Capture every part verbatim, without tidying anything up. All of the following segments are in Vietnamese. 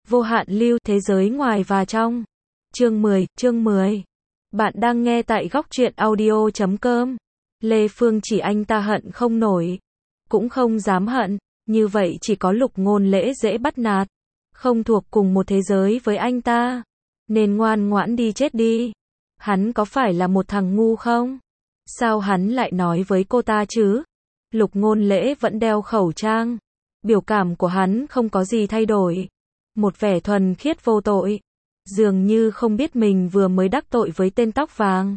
Vô hạn lưu, thế giới ngoài và trong. Chương mười, chương mười. Bạn đang nghe tại góc truyện audio chấm com. Lê Phương Chỉ anh ta hận không nổi, cũng không dám hận, như vậy chỉ có Lục Ngôn Lễ dễ bắt nạt, không thuộc cùng một thế giới với anh ta, nên ngoan ngoãn đi chết đi. Hắn có phải là một thằng ngu không? Sao hắn lại nói với cô ta chứ? Lục Ngôn Lễ vẫn đeo khẩu trang, biểu cảm của hắn không có gì thay đổi, một vẻ thuần khiết vô tội, dường như không biết mình vừa mới đắc tội với tên tóc vàng.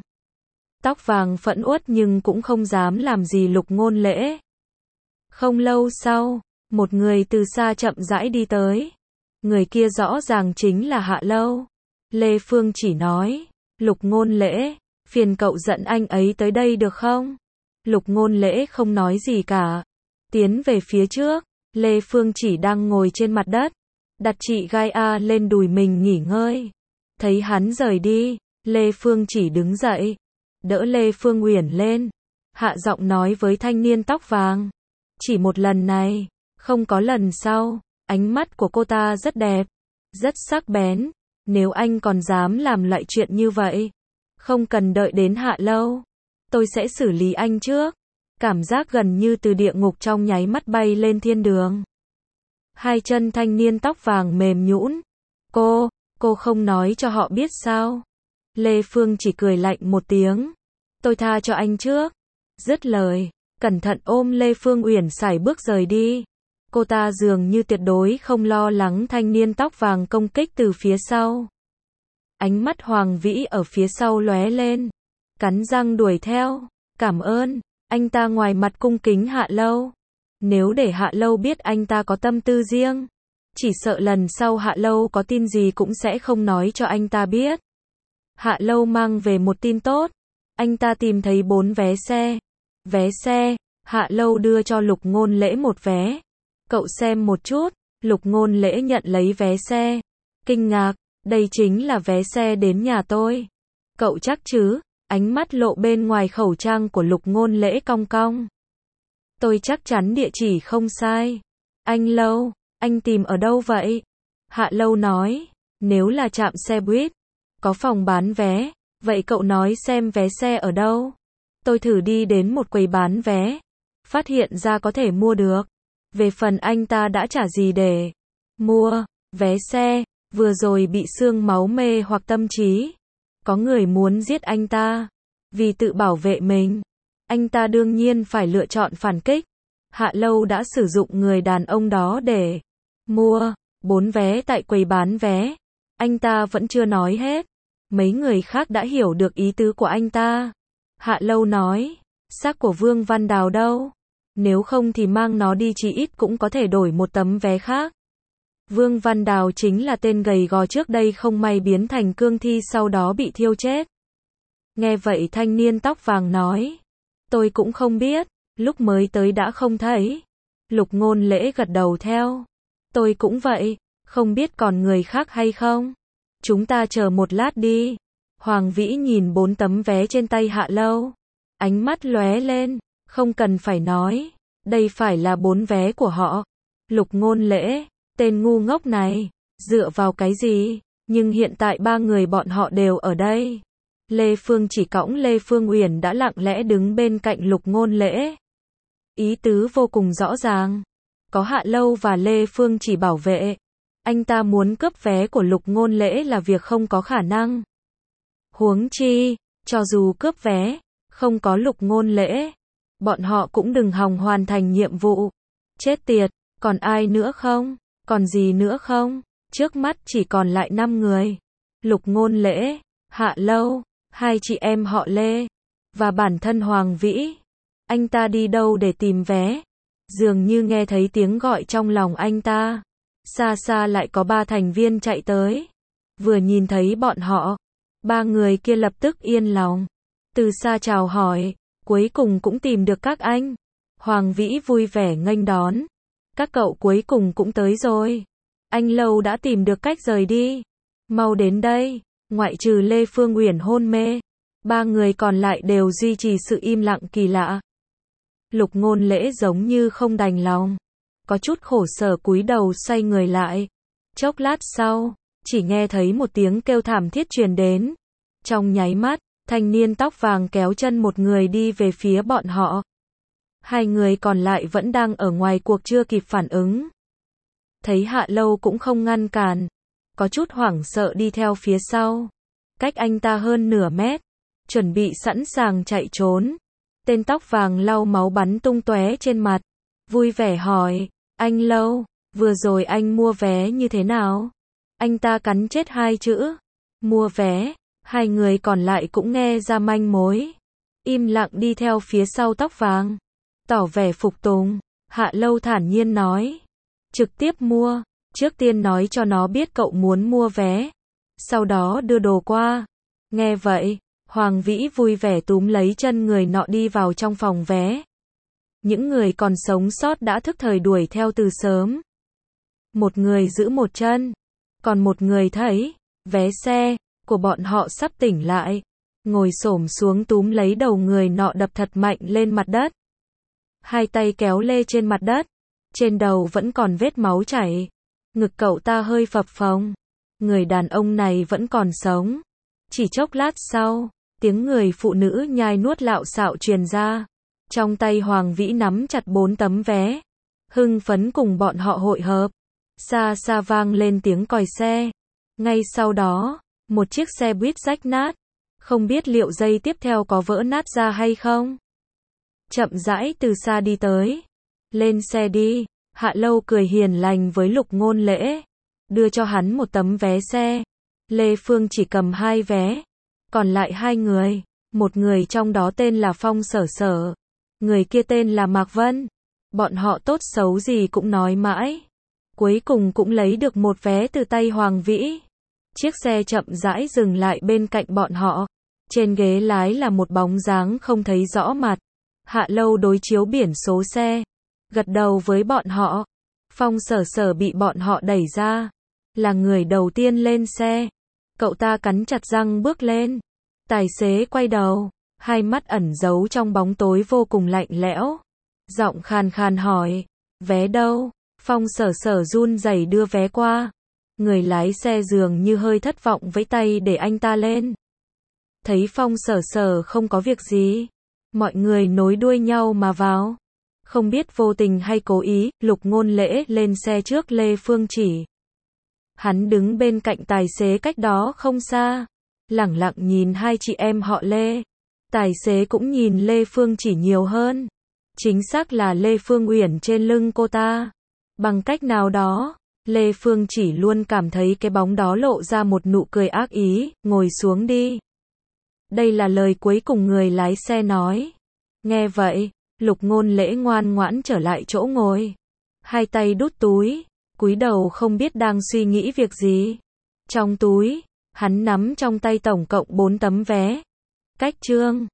Tóc vàng phẫn uất nhưng cũng không dám làm gì Lục Ngôn Lễ. Không lâu sau, một người từ xa chậm rãi đi tới. Người kia rõ ràng chính là Hạ Lâu. Lê Phương Chỉ nói, Lục Ngôn Lễ, phiền cậu dẫn anh ấy tới đây được không? Lục Ngôn Lễ không nói gì cả, tiến về phía trước. Lê Phương Chỉ đang ngồi trên mặt đất, đặt chị gai A lên đùi mình nghỉ ngơi. Thấy hắn rời đi, Lê Phương Chỉ đứng dậy, đỡ Lê Phương Uyển lên, hạ giọng nói với thanh niên tóc vàng. Chỉ một lần này, không có lần sau. Ánh mắt của cô ta rất đẹp, rất sắc bén. Nếu anh còn dám làm loại chuyện như vậy, không cần đợi đến Hạ Lâu, tôi sẽ xử lý anh trước. Cảm giác gần như từ địa ngục trong nháy mắt bay lên thiên đường. Hai chân thanh niên tóc vàng mềm nhũn. Cô, cô không nói cho họ biết sao? Lê Phương Chỉ cười lạnh một tiếng. Tôi tha cho anh trước. Dứt lời, cẩn thận ôm Lê Phương Uyển sải bước rời đi. Cô ta dường như tuyệt đối không lo lắng thanh niên tóc vàng công kích từ phía sau. Ánh mắt Hoàng Vĩ ở phía sau lóe lên, cắn răng đuổi theo. Cảm ơn. Anh ta ngoài mặt cung kính Hạ Lâu. Nếu để Hạ Lâu biết anh ta có tâm tư riêng, chỉ sợ lần sau Hạ Lâu có tin gì cũng sẽ không nói cho anh ta biết. Hạ Lâu mang về một tin tốt. Anh ta tìm thấy bốn vé xe. Vé xe, Hạ Lâu đưa cho Lục Ngôn Lễ một vé. Cậu xem một chút. Lục Ngôn Lễ nhận lấy vé xe, kinh ngạc, đây chính là vé xe đến nhà tôi. Cậu chắc chứ? Ánh mắt lộ bên ngoài khẩu trang của Lục Ngôn Lễ cong cong. Tôi chắc chắn địa chỉ không sai. Anh Lâu, anh tìm ở đâu vậy? Hạ Lâu nói, nếu là trạm xe buýt, có phòng bán vé, vậy cậu nói xem vé xe ở đâu? Tôi thử đi đến một quầy bán vé, phát hiện ra có thể mua được. Về phần anh ta đã trả gì để mua vé xe, vừa rồi bị xương máu mê hoặc tâm trí. Có người muốn giết anh ta. Vì tự bảo vệ mình, anh ta đương nhiên phải lựa chọn phản kích. Hạ Lâu đã sử dụng người đàn ông đó để mua bốn vé tại quầy bán vé. Anh ta vẫn chưa nói hết. Mấy người khác đã hiểu được ý tứ của anh ta. Hạ Lâu nói, xác của Vương Văn Đào đâu? Nếu không thì mang nó đi, chỉ ít cũng có thể đổi một tấm vé khác. Vương Văn Đào chính là tên gầy gò trước đây không may biến thành cương thi sau đó bị thiêu chết. Nghe vậy thanh niên tóc vàng nói, tôi cũng không biết, lúc mới tới đã không thấy. Lục Ngôn Lễ gật đầu theo. Tôi cũng vậy, không biết còn người khác hay không. Chúng ta chờ một lát đi. Hoàng Vĩ nhìn bốn tấm vé trên tay Hạ Lâu, ánh mắt lóe lên, không cần phải nói, đây phải là bốn vé của họ. Lục Ngôn Lễ, tên ngu ngốc này, dựa vào cái gì? Nhưng hiện tại ba người bọn họ đều ở đây. Lê Phương Chỉ cõng Lê Phương Uyển đã lặng lẽ đứng bên cạnh Lục Ngôn Lễ. Ý tứ vô cùng rõ ràng. Có Hạ Lâu và Lê Phương Chỉ bảo vệ, anh ta muốn cướp vé của Lục Ngôn Lễ là việc không có khả năng. Huống chi, cho dù cướp vé, không có Lục Ngôn Lễ, bọn họ cũng đừng hòng hoàn thành nhiệm vụ. Chết tiệt, còn ai nữa không? Còn gì nữa không? Trước mắt chỉ còn lại năm người. Lục Ngôn Lễ, Hạ Lâu, hai chị em họ Lê, và bản thân Hoàng Vĩ. Anh ta đi đâu để tìm vé? Dường như nghe thấy tiếng gọi trong lòng anh ta. Xa xa lại có ba thành viên chạy tới. Vừa nhìn thấy bọn họ, ba người kia lập tức yên lòng. Từ xa chào hỏi, cuối cùng cũng tìm được các anh. Hoàng Vĩ vui vẻ nghênh đón. Các cậu cuối cùng cũng tới rồi. Anh Lâu đã tìm được cách rời đi. Mau đến đây. Ngoại trừ Lê Phương Uyển hôn mê, ba người còn lại đều duy trì sự im lặng kỳ lạ. Lục Ngôn Lễ giống như không đành lòng, có chút khổ sở cúi đầu xoay người lại. Chốc lát sau, chỉ nghe thấy một tiếng kêu thảm thiết truyền đến. Trong nháy mắt, thanh niên tóc vàng kéo chân một người đi về phía bọn họ. Hai người còn lại vẫn đang ở ngoài cuộc chưa kịp phản ứng. Thấy Hạ Lâu cũng không ngăn cản, có chút hoảng sợ đi theo phía sau. Cách anh ta hơn nửa mét, chuẩn bị sẵn sàng chạy trốn. Tên tóc vàng lau máu bắn tung tóe trên mặt, vui vẻ hỏi, anh Lâu, vừa rồi anh mua vé như thế nào? Anh ta cắn chết hai chữ, mua vé. Hai người còn lại cũng nghe ra manh mối, im lặng đi theo phía sau tóc vàng, tỏ vẻ phục tùng. Hạ Lâu thản nhiên nói, trực tiếp mua, trước tiên nói cho nó biết cậu muốn mua vé, sau đó đưa đồ qua. Nghe vậy, Hoàng Vĩ vui vẻ túm lấy chân người nọ đi vào trong phòng vé. Những người còn sống sót đã thức thời đuổi theo từ sớm. Một người giữ một chân, còn một người thấy vé xe của bọn họ sắp tỉnh lại, ngồi xổm xuống túm lấy đầu người nọ đập thật mạnh lên mặt đất. Hai tay kéo lê trên mặt đất, trên đầu vẫn còn vết máu chảy, ngực cậu ta hơi phập phồng. Người đàn ông này vẫn còn sống. Chỉ chốc lát sau, tiếng người phụ nữ nhai nuốt lạo xạo truyền ra. Trong tay Hoàng Vĩ nắm chặt bốn tấm vé, hưng phấn cùng bọn họ hội hợp. Xa xa vang lên tiếng còi xe. Ngay sau đó, một chiếc xe buýt rách nát, không biết liệu giây tiếp theo có vỡ nát ra hay không. Chậm rãi từ xa đi tới. Lên xe đi. Hạ Lâu cười hiền lành với Lục Ngôn Lễ, đưa cho hắn một tấm vé xe. Lê Phương chỉ cầm hai vé, còn lại hai người, một người trong đó tên là Phong Sở Sở, người kia tên là Mạc Vân. Bọn họ tốt xấu gì cũng nói mãi, cuối cùng cũng lấy được một vé từ tay Hoàng Vĩ. Chiếc xe chậm rãi dừng lại bên cạnh bọn họ. Trên ghế lái là một bóng dáng không thấy rõ mặt. Hạ Lâu đối chiếu biển số xe, gật đầu với bọn họ. Phong Sở Sở bị bọn họ đẩy ra, là người đầu tiên lên xe. Cậu ta cắn chặt răng bước lên. Tài xế quay đầu, hai mắt ẩn giấu trong bóng tối vô cùng lạnh lẽo. Giọng khàn khàn hỏi, vé đâu? Phong Sở Sở run rẩy đưa vé qua. Người lái xe dường như hơi thất vọng vẫy tay để anh ta lên. Thấy Phong Sở Sở không có việc gì, mọi người nối đuôi nhau mà vào. Không biết vô tình hay cố ý, Lục Ngôn Lễ lên xe trước Lê Phương Chỉ. Hắn đứng bên cạnh tài xế cách đó không xa, lẳng lặng nhìn hai chị em họ Lê. Tài xế cũng nhìn Lê Phương Chỉ nhiều hơn. Chính xác là Lê Phương Uyển trên lưng cô ta. Bằng cách nào đó, Lê Phương Chỉ luôn cảm thấy cái bóng đó lộ ra một nụ cười ác ý, ngồi xuống đi. Đây là lời cuối cùng người lái xe nói. Nghe vậy, Lục Ngôn Lễ ngoan ngoãn trở lại chỗ ngồi. Hai tay đút túi, cúi đầu không biết đang suy nghĩ việc gì. Trong túi, hắn nắm trong tay tổng cộng bốn tấm vé. Cách chương